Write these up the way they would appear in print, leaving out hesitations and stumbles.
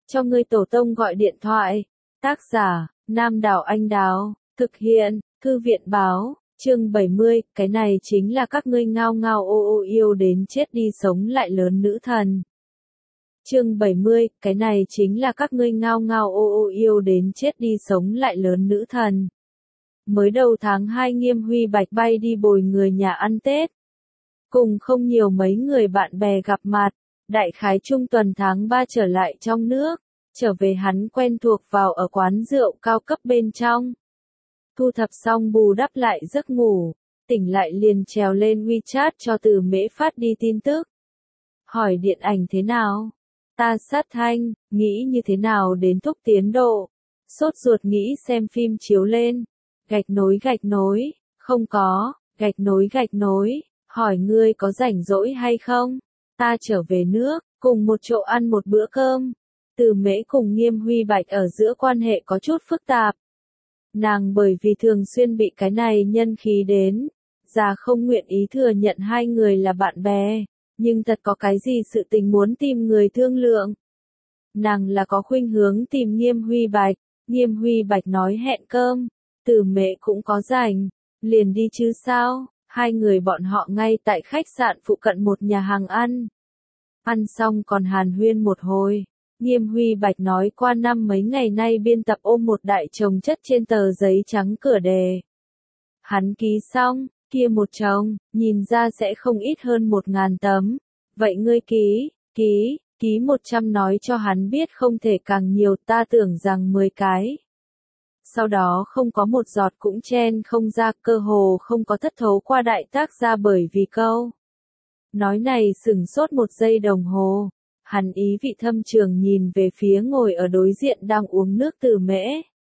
cho ngươi tổ tông gọi điện thoại. Tác giả, Nam Đảo Anh Đào, thực hiện, Thư viện báo, chương 70, cái này chính là các ngươi ngao ngao ô ô yêu đến chết đi sống lại lớn nữ thần. Chương 70, cái này chính là các ngươi ngao ngao ô ô yêu đến chết đi sống lại lớn nữ thần. Mới đầu tháng 2 Nghiêm Huy Bạch bay đi bồi người nhà ăn Tết. Cùng không nhiều mấy người bạn bè gặp mặt, đại khái trung tuần tháng 3 trở lại trong nước, trở về hắn quen thuộc vào ở quán rượu cao cấp bên trong. Thu thập xong bù đắp lại giấc ngủ, tỉnh lại liền trèo lên WeChat cho Từ Mễ phát đi tin tức. Hỏi điện ảnh thế nào? Ta sát thanh, nghĩ như thế nào đến thúc tiến độ? Sốt ruột nghĩ xem phim chiếu lên. Gạch nối, không có, gạch nối, hỏi ngươi có rảnh rỗi hay không? Ta trở về nước, cùng một chỗ ăn một bữa cơm. Từ Mễ cùng Nghiêm Huy Bạch ở giữa quan hệ có chút phức tạp. Nàng bởi vì thường xuyên bị cái này nhân khí đến, già không nguyện ý thừa nhận hai người là bạn bè, nhưng thật có cái gì sự tình muốn tìm người thương lượng. Nàng là có khuynh hướng tìm Nghiêm Huy Bạch, Nghiêm Huy Bạch nói hẹn cơm, Từ Mễ cũng có rảnh, liền đi chứ sao, hai người bọn họ ngay tại khách sạn phụ cận một nhà hàng ăn. Ăn xong còn hàn huyên một hồi. Nghiêm Huy Bạch nói qua năm mấy ngày nay biên tập ôm một đại chồng chất trên tờ giấy trắng cửa đề. Hắn ký xong, kia một chồng, nhìn ra sẽ không ít hơn 1.000 tấm. Vậy ngươi ký 100 nói cho hắn biết không thể càng nhiều, ta tưởng rằng 10 cái. Sau đó không có một giọt cũng chen không ra, cơ hồ không có thất thố qua đại tác ra bởi vì câu. Nói này sửng sốt một giây đồng hồ. Hắn ý vị thâm trường nhìn về phía ngồi ở đối diện đang uống nước Từ Mễ.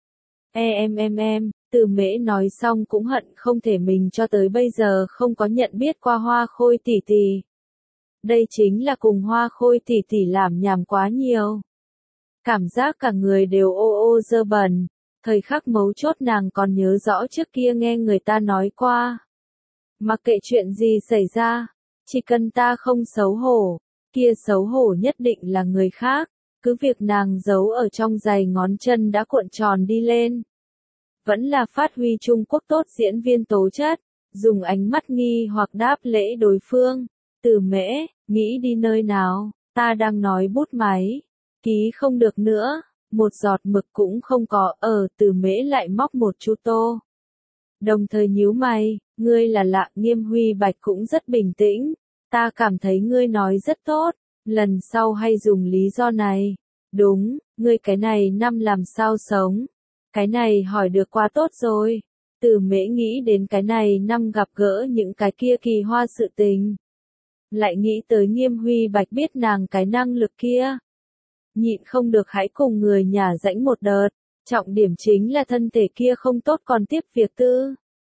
Em, Từ Mễ nói xong cũng hận không thể mình cho tới bây giờ không có nhận biết qua Hoa Khôi tỷ tỷ. Đây chính là cùng Hoa Khôi tỷ tỷ làm nhảm quá nhiều. Cảm giác cả người đều ô ô dơ bẩn, thời khắc mấu chốt nàng còn nhớ rõ trước kia nghe người ta nói qua. Mặc kệ chuyện gì xảy ra, chỉ cần ta không xấu hổ. Kia xấu hổ nhất định là người khác, cứ việc nàng giấu ở trong giày ngón chân đã cuộn tròn đi lên. Vẫn là phát huy Trung Quốc tốt diễn viên tố chất, dùng ánh mắt nghi hoặc đáp lễ đối phương. Từ Mễ, nghĩ đi nơi nào, ta đang nói bút máy, ký không được nữa, một giọt mực cũng không có, Từ Mễ lại móc một chu tô. Đồng thời nhíu mày, ngươi là lạ. Nghiêm Huy Bạch cũng rất bình tĩnh. Ta cảm thấy ngươi nói rất tốt, lần sau hay dùng lý do này. Đúng, ngươi cái này năm làm sao sống? Cái này hỏi được quá tốt rồi. Từ Mễ nghĩ đến cái này năm gặp gỡ những cái kia kỳ hoa sự tình. Lại nghĩ tới Nghiêm Huy Bạch biết nàng cái năng lực kia. Nhịn không được hãy cùng người nhà rãnh một đợt, trọng điểm chính là thân thể kia không tốt còn tiếp việc tư.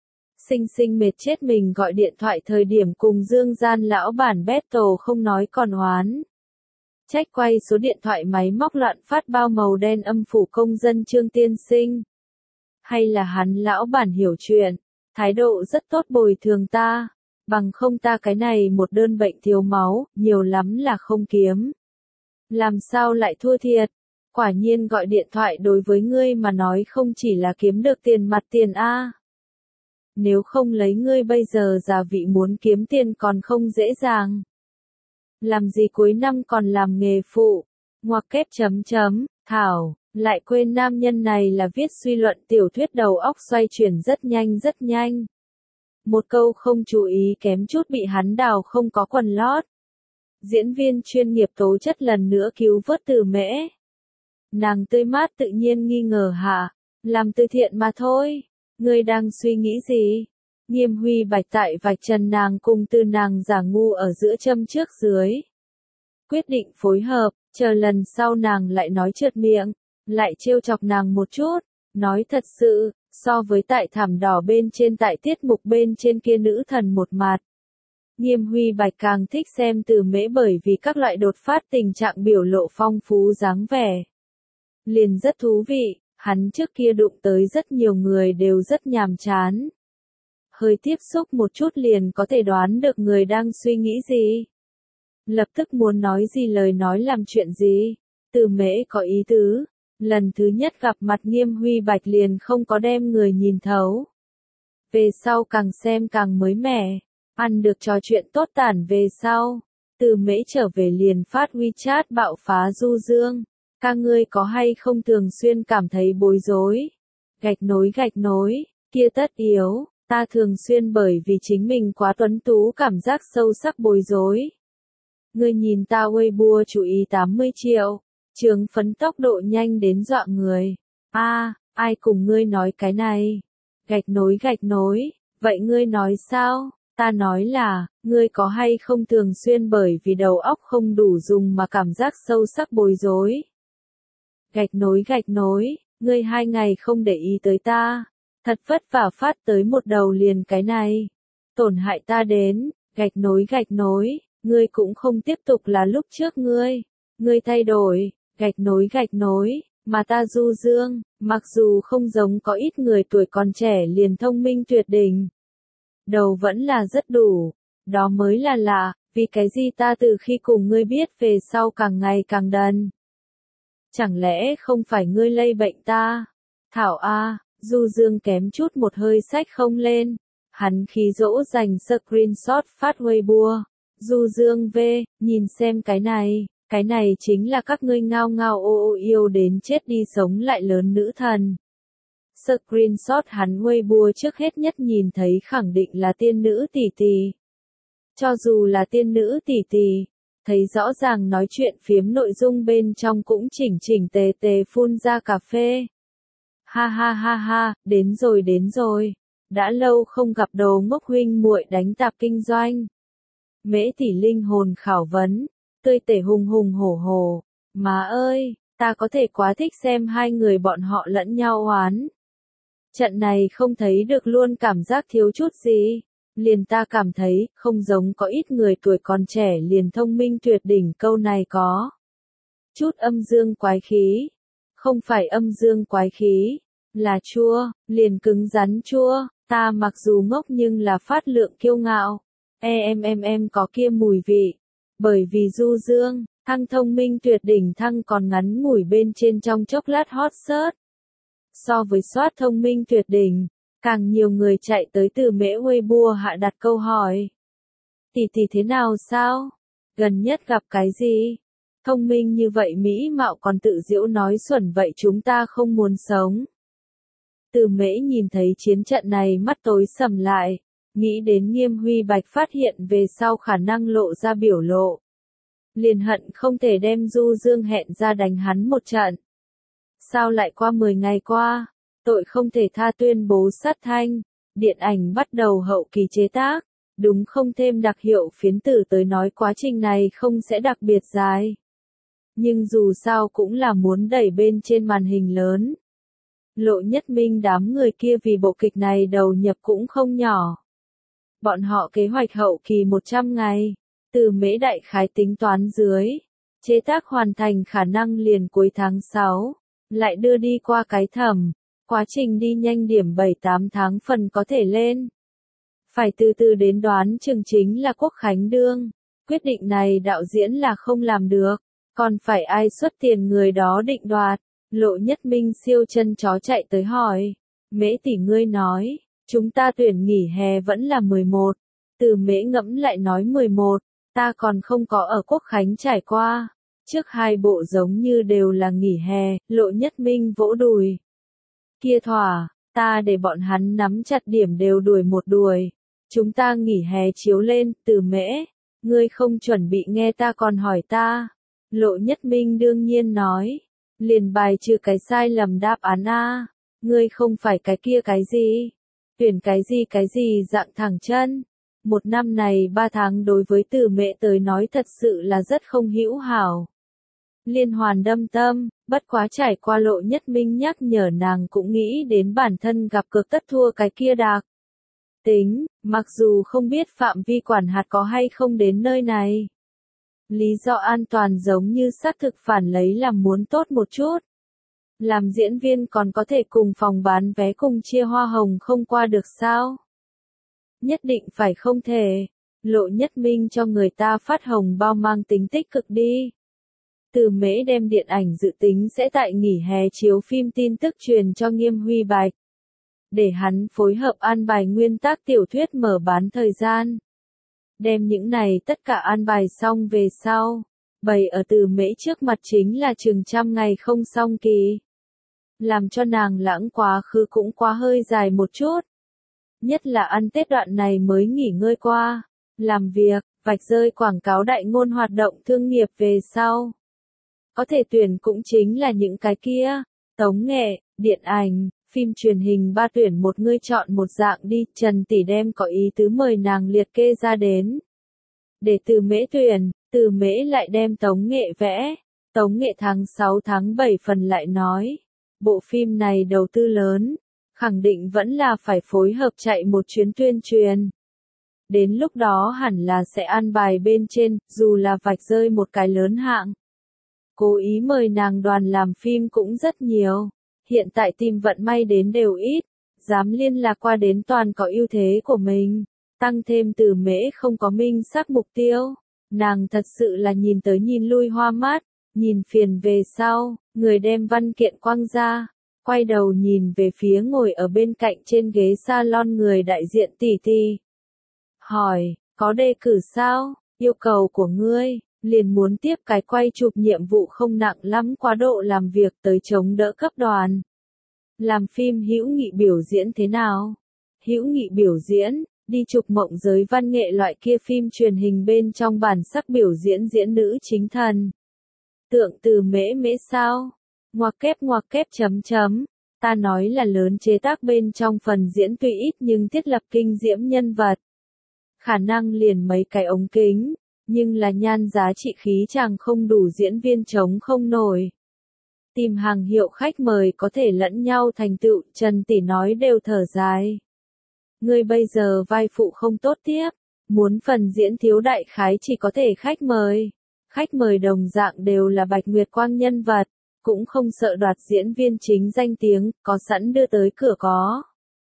Sinh mệt chết mình gọi điện thoại thời điểm cùng Dương Gian lão bản battle không nói còn oán. Trách quay số điện thoại máy móc loạn phát bao màu đen âm phủ công dân Trương tiên sinh. Hay là hắn lão bản hiểu chuyện, thái độ rất tốt bồi thường ta, bằng không ta cái này một đơn bệnh thiếu máu, nhiều lắm là không kiếm. Làm sao lại thua thiệt? Quả nhiên gọi điện thoại đối với ngươi mà nói không chỉ là kiếm được tiền mặt tiền a. Nếu không lấy ngươi bây giờ giả vị muốn kiếm tiền còn không dễ dàng. Làm gì cuối năm còn làm nghề phụ, ngoặc kép Thảo, lại quên nam nhân này là viết suy luận tiểu thuyết đầu óc xoay chuyển rất nhanh. Một câu không chú ý kém chút bị hắn đào không có quần lót. Diễn viên chuyên nghiệp tố chất lần nữa cứu vớt Từ Mễ. Nàng tươi mát tự nhiên nghi ngờ hả, làm từ thiện mà thôi. Ngươi đang suy nghĩ gì? Nghiêm Huy Bạch tại vạch trần nàng cùng từ nàng giả ngu ở giữa châm trước dưới. Quyết định phối hợp, chờ lần sau nàng lại nói trượt miệng, lại trêu chọc nàng một chút, nói thật sự, so với tại thảm đỏ bên trên tại tiết mục bên trên kia nữ thần một mặt. Nghiêm Huy Bạch càng thích xem Từ Mễ bởi vì các loại đột phát tình trạng biểu lộ phong phú dáng vẻ. Liền rất thú vị. Hắn trước kia đụng tới rất nhiều người đều rất nhàm chán. Hơi tiếp xúc một chút liền có thể đoán được người đang suy nghĩ gì. Lập tức muốn nói gì lời nói làm chuyện gì. Từ Mễ có ý tứ. Lần thứ nhất gặp mặt Nghiêm Huy Bạch liền không có đem người nhìn thấu. Về sau càng xem càng mới mẻ. Ăn được trò chuyện tốt tản về sau. Từ Mễ trở về liền phát WeChat bạo phá Du Dương. Các ngươi có hay không thường xuyên cảm thấy bối rối? Gạch nối, kia tất yếu, ta thường xuyên bởi vì chính mình quá tuấn tú cảm giác sâu sắc bối rối. Ngươi nhìn ta Weibo chú ý 80 triệu, trường phấn tốc độ nhanh đến dọa người. Ai cùng ngươi nói cái này? Gạch nối, vậy ngươi nói sao? Ta nói là, ngươi có hay không thường xuyên bởi vì đầu óc không đủ dùng mà cảm giác sâu sắc bối rối? Gạch nối, ngươi 2 ngày không để ý tới ta, thật vất vả phát tới một đầu liền cái này, tổn hại ta đến, gạch nối, ngươi cũng không tiếp tục là lúc trước ngươi thay đổi, gạch nối, mà ta Du Dương, mặc dù không giống có ít người tuổi còn trẻ liền thông minh tuyệt đỉnh, đầu vẫn là rất đủ, đó mới là lạ, vì cái gì ta từ khi cùng ngươi biết về sau càng ngày càng đần. Chẳng lẽ không phải ngươi lây bệnh ta? Thảo Du Dương kém chút một hơi xách không lên. Hắn khí dỗ dành screenshot phát Weibo. Du Dương nhìn xem cái này chính là các ngươi ngao ngao ô ô yêu đến chết đi sống lại lớn nữ thần. Screenshot hắn Weibo trước hết nhất nhìn thấy khẳng định là tiên nữ tỷ tỷ. Cho dù là tiên nữ tỷ tỷ, thấy rõ ràng nói chuyện phiếm nội dung bên trong cũng chỉnh tề phun ra cà phê. Ha, đến rồi. Đã lâu không gặp đồ ngốc huynh muội đánh tạp kinh doanh. Mễ tỷ linh hồn khảo vấn, tươi tể hùng hổ. Má ơi, ta có thể quá thích xem hai người bọn họ lẫn nhau oán. Trận này không thấy được luôn cảm giác thiếu chút gì. Liền ta cảm thấy, không giống có ít người tuổi còn trẻ liền thông minh tuyệt đỉnh câu này có. Chút âm dương quái khí. Không phải âm dương quái khí, là chua, liền cứng rắn chua, ta mặc dù ngốc nhưng là phát lượng kiêu ngạo. Em có kia mùi vị. Bởi vì Du Dương, thăng thông minh tuyệt đỉnh thăng còn ngắn ngủi bên trên trong chốc lát hot search. So với soát thông minh tuyệt đỉnh, càng nhiều người chạy tới Từ Mễ Weibo hạ đặt câu hỏi. Tỷ thế nào sao? Gần nhất gặp cái gì? Thông minh như vậy mỹ mạo còn tự giễu nói xuẩn vậy chúng ta không muốn sống. Từ Mễ nhìn thấy chiến trận này mắt tối sầm lại, nghĩ đến Nghiêm Huy Bạch phát hiện về sau khả năng lộ ra biểu lộ. Liền hận không thể đem Du Dương hẹn ra đánh hắn một trận. Sao lại qua 10 ngày qua? Tội không thể tha tuyên bố sát thanh, điện ảnh bắt đầu hậu kỳ chế tác, đúng không thêm đặc hiệu phiến tử tới nói quá trình này không sẽ đặc biệt dài. Nhưng dù sao cũng là muốn đẩy bên trên màn hình lớn. Lộ Nhất Minh đám người kia vì bộ kịch này đầu nhập cũng không nhỏ. Bọn họ kế hoạch hậu kỳ 100 ngày, Từ Mễ đại khái tính toán dưới, chế tác hoàn thành khả năng liền cuối tháng 6, lại đưa đi qua cái thẩm. Quá trình đi nhanh điểm 7-8 tháng phần có thể lên. Phải từ từ đến đoán chừng chính là Quốc Khánh đương. Quyết định này đạo diễn là không làm được. Còn phải ai xuất tiền người đó định đoạt. Lộ Nhất Minh siêu chân chó chạy tới hỏi. Mễ tỷ ngươi nói, chúng ta tuyển nghỉ hè vẫn là 11. Từ Mễ ngẫm lại nói 11, ta còn không có ở Quốc Khánh trải qua. Trước hai bộ giống như đều là nghỉ hè, Lộ Nhất Minh vỗ đùi. Kia thỏa, ta để bọn hắn nắm chặt điểm đều đuổi một đuổi. Chúng ta nghỉ hè chiếu lên, Từ Mễ. Ngươi không chuẩn bị nghe ta còn hỏi ta. Lộ Nhất Minh đương nhiên nói. Liền bài trừ cái sai lầm đáp án Ngươi không phải cái kia cái gì. Tuyển cái gì dạng thẳng chân. Một năm này 3 tháng đối với Từ Mễ tới nói thật sự là rất không hữu hảo. Liên hoàn đâm tâm, bất quá trải qua Lộ Nhất Minh nhắc nhở nàng cũng nghĩ đến bản thân gặp cược tất thua cái kia đạc. Tính, mặc dù không biết phạm vi quản hạt có hay không đến nơi này. Lý do an toàn giống như xác thực phản lấy làm muốn tốt một chút. Làm diễn viên còn có thể cùng phòng bán vé cùng chia hoa hồng không qua được sao? Nhất định phải không thể. Lộ Nhất Minh cho người ta phát hồng bao mang tính tích cực đi. Từ Mễ đem điện ảnh dự tính sẽ tại nghỉ hè chiếu phim tin tức truyền cho Nghiêm Huy Bạch. Để hắn phối hợp an bài nguyên tác tiểu thuyết mở bán thời gian. Đem những này tất cả an bài xong về sau. Bày ở Từ Mễ trước mặt chính là chừng 100 ngày không xong kỳ. Làm cho nàng lãng quá khứ cũng quá hơi dài một chút. Nhất là ăn Tết đoạn này mới nghỉ ngơi qua. Làm việc, vạch rơi quảng cáo đại ngôn hoạt động thương nghiệp về sau. Có thể tuyển cũng chính là những cái kia. Tống nghệ, điện ảnh, phim truyền hình ba tuyển một ngươi chọn một dạng đi. Trần Tỷ đem có ý tứ mời nàng liệt kê ra đến. Để Từ Mễ tuyển, Từ Mễ lại đem Tống nghệ vẽ. Tống nghệ tháng 6 tháng 7 phần lại nói. Bộ phim này đầu tư lớn. Khẳng định vẫn là phải phối hợp chạy một chuyến tuyên truyền. Đến lúc đó hẳn là sẽ an bài bên trên, dù là vạch rơi một cái lớn hạng. Cố ý mời nàng đoàn làm phim cũng rất nhiều. Hiện tại tìm vận may đến đều ít. Dám liên lạc qua đến toàn có ưu thế của mình. Tăng thêm Từ Mễ không có minh xác mục tiêu. Nàng thật sự là nhìn tới nhìn lui hoa mắt. Nhìn phiền về sau, người đem văn kiện quăng ra. Quay đầu nhìn về phía ngồi ở bên cạnh trên ghế salon người đại diện Tỷ Tỷ. Hỏi, có đề cử sao? Yêu cầu của ngươi, liền muốn tiếp cái quay chụp nhiệm vụ không nặng lắm quá độ làm việc tới chống đỡ cấp đoàn. Làm phim hữu nghị biểu diễn thế nào? Hữu nghị biểu diễn, đi chụp mộng giới văn nghệ loại kia phim truyền hình bên trong bản sắc biểu diễn diễn nữ chính thần. Tượng Từ Mễ Mễ sao? Ngoặc kép chấm. Ta nói là lớn chế tác bên trong phần diễn tuy ít nhưng thiết lập kinh diễm nhân vật. Khả năng liền mấy cái ống kính, nhưng là nhan giá trị khí chàng không đủ diễn viên chống không nổi. Tìm hàng hiệu khách mời có thể lẫn nhau thành tựu, Trần Tỷ nói đều thở dài. Ngươi bây giờ vai phụ không tốt tiếp, muốn phần diễn thiếu đại khái chỉ có thể khách mời. Khách mời đồng dạng đều là Bạch Nguyệt Quang nhân vật, cũng không sợ đoạt diễn viên chính danh tiếng, có sẵn đưa tới cửa có.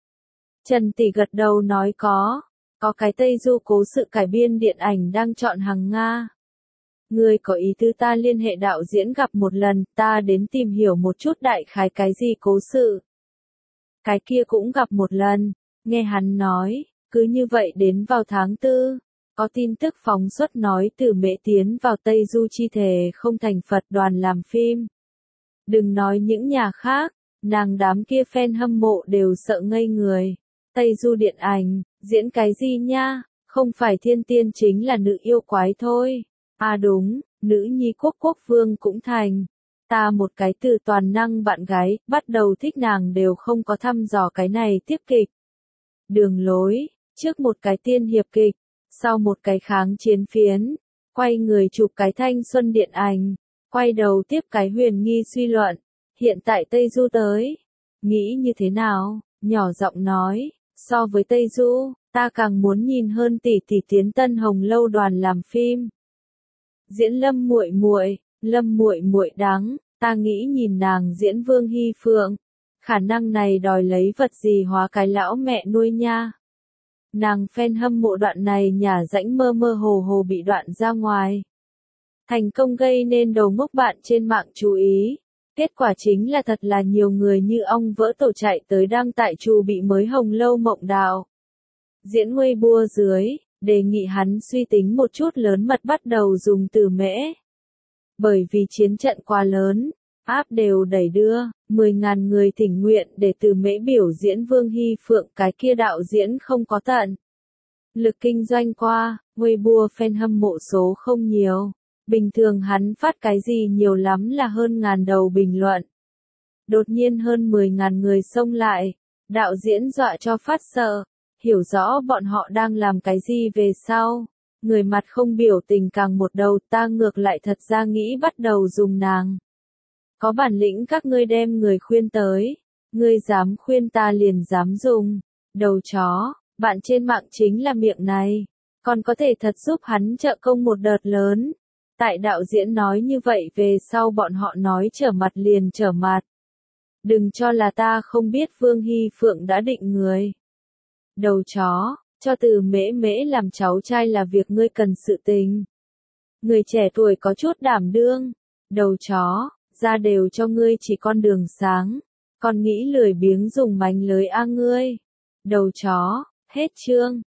Trần Tỷ gật đầu nói có cái Tây Du cố sự cải biên điện ảnh đang chọn hàng Nga. Ngươi có ý tứ ta liên hệ đạo diễn gặp một lần, ta đến tìm hiểu một chút đại khái cái gì cố sự. Cái kia cũng gặp một lần, nghe hắn nói, cứ như vậy đến vào tháng 4, có tin tức phóng xuất nói Từ Mễ tiến vào Tây Du chi thể không thành Phật đoàn làm phim. Đừng nói những nhà khác, nàng đám kia fan hâm mộ đều sợ ngây người. Tây Du điện ảnh, diễn cái gì nha, không phải thiên tiên chính là nữ yêu quái thôi. À đúng, nữ nhi quốc vương cũng thành. Ta một cái từ toàn năng bạn gái, bắt đầu thích nàng đều không có thăm dò cái này tiếp kịch. Đường lối, trước một cái tiên hiệp kịch, sau một cái kháng chiến phiến, quay người chụp cái thanh xuân điện ảnh, quay đầu tiếp cái huyền nghi suy luận. Hiện tại Tây Du tới, nghĩ như thế nào? Nhỏ giọng nói, so với Tây Du, ta càng muốn nhìn hơn Tỷ Tỷ tiến Tân Hồng lâu đoàn làm phim. Diễn Lâm Muội Muội đáng, ta nghĩ nhìn nàng diễn Vương Hy Phượng, khả năng này đòi lấy vật gì hóa cái lão mẹ nuôi nha. Nàng fan hâm mộ đoạn này nhả rãnh mơ mơ hồ hồ bị đoạn ra ngoài. Thành công gây nên đầu ngốc bạn trên mạng chú ý. Kết quả chính là thật là nhiều người như ong vỡ tổ chạy tới đăng tại Trù bị mới Hồng lâu mộng đạo. Diễn Weibo dưới, đề nghị hắn suy tính một chút lớn mật bắt đầu dùng Từ Mễ. Bởi vì chiến trận quá lớn, áp đều đẩy đưa, 10.000 người thỉnh nguyện để Từ Mễ biểu diễn Vương Hy Phượng, cái kia đạo diễn không có tận. Lực kinh doanh qua, Weibo fan hâm mộ số không nhiều. Bình thường hắn phát cái gì nhiều lắm là hơn ngàn đầu bình luận. Đột nhiên hơn 10.000 người xông lại, đạo diễn dọa cho phát sợ, hiểu rõ bọn họ đang làm cái gì về sau. Người mặt không biểu tình càng một đầu, ta ngược lại thật ra nghĩ bắt đầu dùng nàng. Có bản lĩnh các ngươi đem người khuyên tới, ngươi dám khuyên ta liền dám dùng. Đầu chó, bạn trên mạng chính là miệng này, còn có thể thật giúp hắn trợ công một đợt lớn. Tại đạo diễn nói như vậy về sau bọn họ nói trở mặt liền trở mặt. Đừng cho là ta không biết Vương Hy Phượng đã định người. Đầu chó, cho Từ Mễ Mễ làm cháu trai là việc ngươi cần sự tình. Người trẻ tuổi có chút đảm đương, Đầu chó, ra đều cho ngươi chỉ con đường sáng. Còn nghĩ lười biếng dùng mánh lới a ngươi. Đầu chó, hết chương.